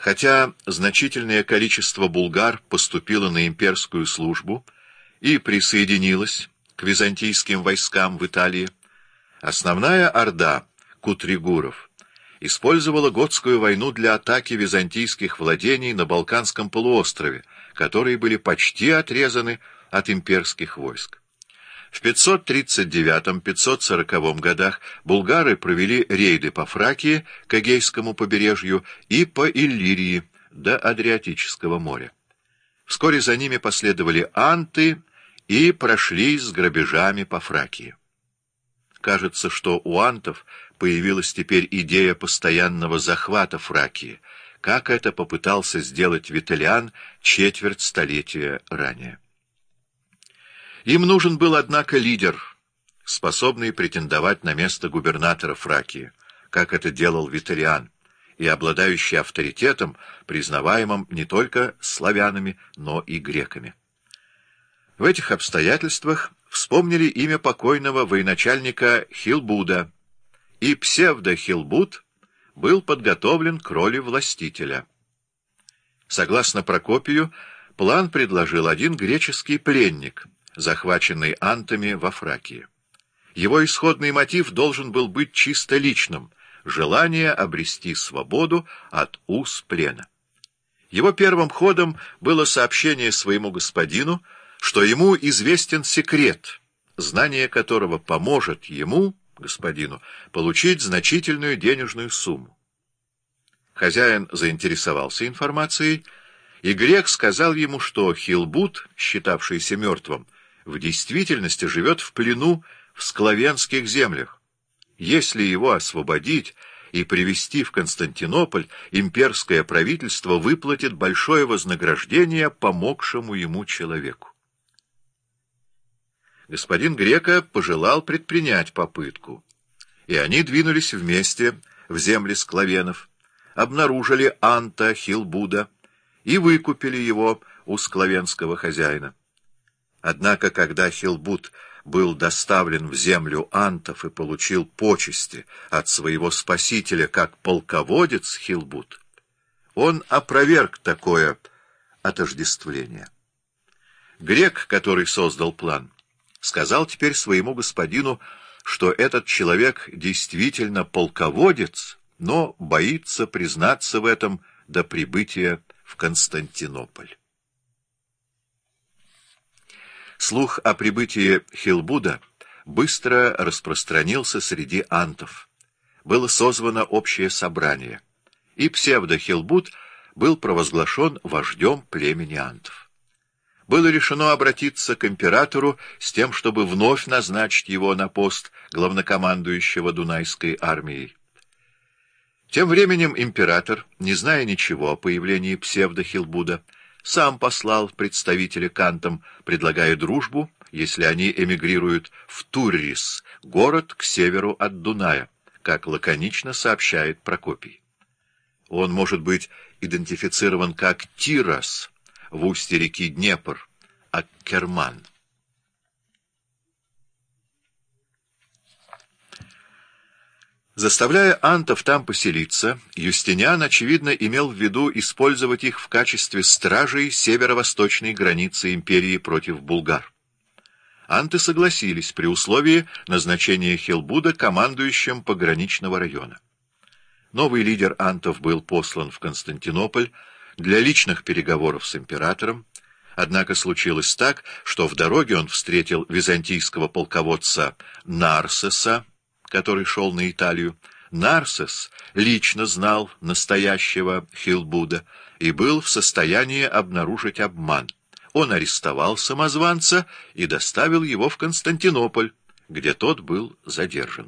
Хотя значительное количество булгар поступило на имперскую службу и присоединилось к византийским войскам в Италии, основная орда кутригуров использовала готскую войну для атаки византийских владений на Балканском полуострове, которые были почти отрезаны от имперских войск. В 539-540 годах булгары провели рейды по Фракии к Эгейскому побережью и по Иллирии до Адриатического моря. Вскоре за ними последовали анты и прошлись с грабежами по Фракии. Кажется, что у антов появилась теперь идея постоянного захвата Фракии, как это попытался сделать Вителлиан четверть столетия ранее. Им нужен был, однако, лидер, способный претендовать на место губернатора Фракии, как это делал Вителлиан, и обладающий авторитетом, признаваемым не только славянами, но и греками. В этих обстоятельствах вспомнили имя покойного военачальника Хилбуда, и псевдо-Хилбуд был подготовлен к роли властителя. Согласно Прокопию, план предложил один греческий пленник, захваченный антами во Фракии. Его исходный мотив должен был быть чисто личным — желание обрести свободу от уз плена. Его первым ходом было сообщение своему господину, что ему известен секрет, знание которого поможет ему, господину, получить значительную денежную сумму. Хозяин заинтересовался информацией, и грек сказал ему, что Хилбуд, считавшийся мертвым, в действительности живет в плену в склавенских землях. Если его освободить и привести в Константинополь, имперское правительство выплатит большое вознаграждение помогшему ему человеку. Господин Грека пожелал предпринять попытку, и они двинулись вместе в земли склавенов, обнаружили анта Хилбуда и выкупили его у склавенского хозяина. Однако, когда Хилбуд был доставлен в землю антов и получил почести от своего спасителя как полководец Хилбуд, он опроверг такое отождествление. Грек, который создал план, сказал теперь своему господину, что этот человек действительно полководец, но боится признаться в этом до прибытия в Константинополь. Слух о прибытии Хилбуда быстро распространился среди антов. Было созвано общее собрание, и псевдо-Хилбуд был провозглашен вождем племени антов. Было решено обратиться к императору с тем, чтобы вновь назначить его на пост главнокомандующего Дунайской армией. Тем временем император, не зная ничего о появлении псевдо-Хилбуда, сам послал представителя к антам, предлагая дружбу, если они эмигрируют в Туррис, город к северу от Дуная, как лаконично сообщает Прокопий. Он может быть идентифицирован как Тирас в устье реки Днепр, Аккерман. Заставляя антов там поселиться, Юстиниан, очевидно, имел в виду использовать их в качестве стражей северо-восточной границы империи против булгар. Анты согласились при условии назначения Хилбуда командующим пограничного района. Новый лидер антов был послан в Константинополь для личных переговоров с императором, однако случилось так, что в дороге он встретил византийского полководца Нарсеса, который шел на Италию. Нарсес лично знал настоящего Хилбуда и был в состоянии обнаружить обман. Он арестовал самозванца и доставил его в Константинополь, где тот был задержан.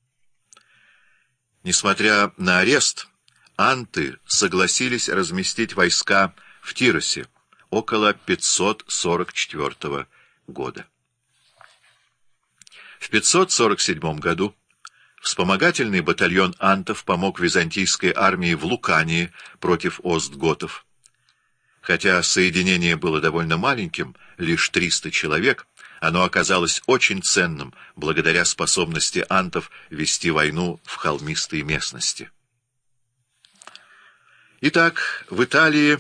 Несмотря на арест, анты согласились разместить войска в Тиросе около 544 года. В 547 году вспомогательный батальон антов помог византийской армии в Лукании против остготов. Хотя соединение было довольно маленьким, лишь 300 человек, оно оказалось очень ценным благодаря способности антов вести войну в холмистой местности. Итак, в Италии